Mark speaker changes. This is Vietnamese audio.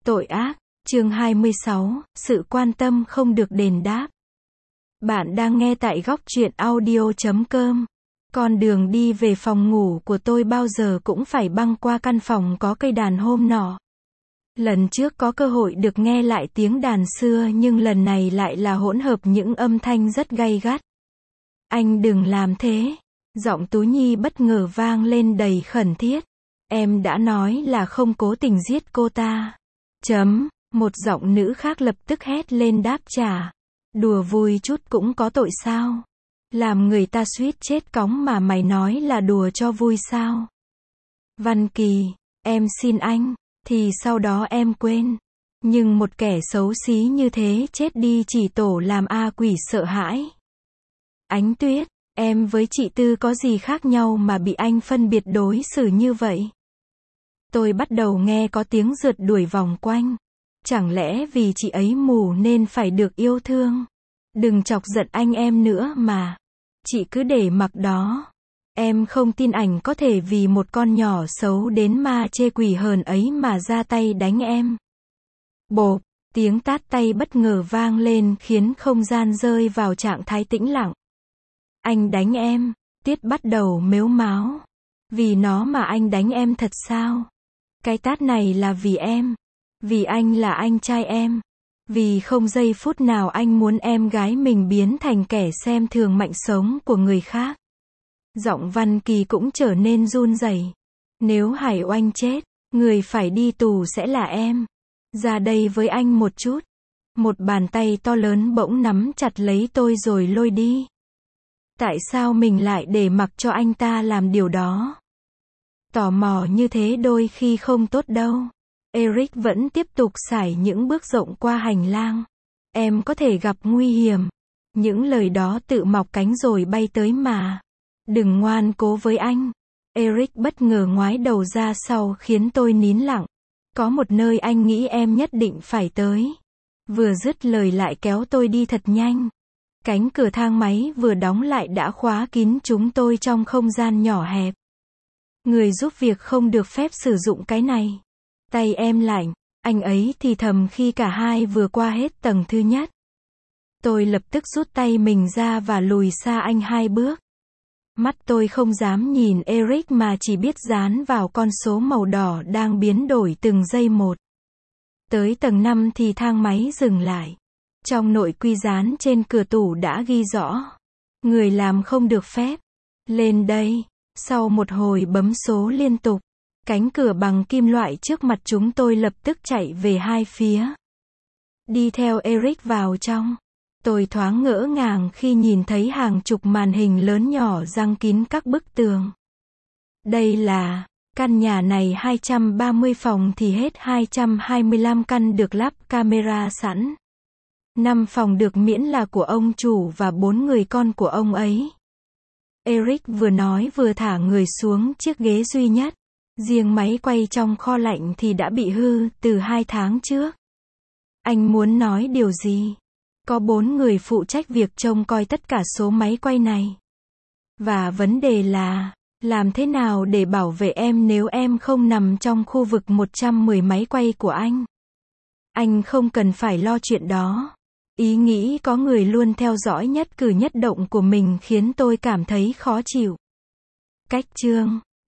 Speaker 1: Tội ác, chương 26, sự quan tâm không được đền đáp. Bạn đang nghe tại góc truyện audio.com. Con đường đi về phòng ngủ của tôi bao giờ cũng phải băng qua căn phòng có cây đàn hôm nọ. Lần trước có cơ hội được nghe lại tiếng đàn xưa nhưng lần này lại là hỗn hợp những âm thanh rất gay gắt. Anh đừng làm thế. Giọng Tú Nhi bất ngờ vang lên đầy khẩn thiết. Em đã nói là không cố tình giết cô ta. Một giọng nữ khác lập tức hét lên đáp trả. Đùa vui chút cũng có tội sao? Làm người ta suýt chết cóng mà mày nói là đùa cho vui sao? Văn Kỳ, em xin anh, thì sau đó em quên. Nhưng một kẻ xấu xí như thế chết đi chỉ tổ làm A quỷ sợ hãi. Ánh Tuyết, em với chị Tư có gì khác nhau mà bị anh phân biệt đối xử như vậy? Tôi bắt đầu nghe có tiếng rượt đuổi vòng quanh. Chẳng lẽ vì chị ấy mù nên phải được yêu thương? Đừng chọc giận anh em nữa mà. Chị cứ để mặc đó. Em không tin ảnh có thể vì một con nhỏ xấu đến ma chê quỷ hờn ấy mà ra tay đánh em. Bộp, tiếng tát tay bất ngờ vang lên khiến không gian rơi vào trạng thái tĩnh lặng. Anh đánh em, Tiết bắt đầu mếu máo. Vì nó mà anh đánh em thật sao? Cái tát này là vì em. Vì anh là anh trai em. Vì không giây phút nào anh muốn em gái mình biến thành kẻ xem thường mệnh sống của người khác. Giọng Văn Kỳ cũng trở nên run rẩy. Nếu Hải Oanh chết, người phải đi tù sẽ là em. Ra đây với anh một chút. Một bàn tay to lớn bỗng nắm chặt lấy tôi rồi lôi đi. Tại sao mình lại để mặc cho anh ta làm điều đó? Tò mò như thế đôi khi không tốt đâu. Eric vẫn tiếp tục sải những bước rộng qua hành lang. Em có thể gặp nguy hiểm. Những lời đó tự mọc cánh rồi bay tới mà. Đừng ngoan cố với anh. Eric bất ngờ ngoái đầu ra sau khiến tôi nín lặng. Có một nơi anh nghĩ em nhất định phải tới. Vừa dứt lời lại kéo tôi đi thật nhanh. Cánh cửa thang máy vừa đóng lại đã khóa kín chúng tôi trong không gian nhỏ hẹp. Người giúp việc không được phép sử dụng cái này. Tay em lạnh, anh ấy thì thầm khi cả hai vừa qua hết tầng thứ nhất. Tôi lập tức rút tay mình ra và lùi xa anh 2 bước. Mắt tôi không dám nhìn Eric mà chỉ biết dán vào con số màu đỏ đang biến đổi từng giây một. Tới tầng 5 thì thang máy dừng lại. Trong nội quy dán trên cửa tủ đã ghi rõ. Người làm không được phép. Lên đây. Sau một hồi bấm số liên tục. Cánh cửa bằng kim loại trước mặt chúng tôi lập tức chạy về hai phía. Đi theo Eric vào trong. Tôi thoáng ngỡ ngàng khi nhìn thấy hàng chục màn hình lớn nhỏ giăng kín các bức tường. Đây là, căn nhà này 230 phòng thì hết 225 căn được lắp camera sẵn. 5 phòng được miễn là của ông chủ và 4 người con của ông ấy. Eric vừa nói vừa thả người xuống chiếc ghế duy nhất. Riêng máy quay trong kho lạnh thì đã bị hư từ 2 tháng trước. Anh muốn nói điều gì? Có 4 người phụ trách việc trông coi tất cả số máy quay này. Và vấn đề là, làm thế nào để bảo vệ em nếu em không nằm trong khu vực 110 máy quay của anh? Anh không cần phải lo chuyện đó. Ý nghĩ có người luôn theo dõi nhất cử nhất động của mình khiến tôi cảm thấy khó chịu. Cách chương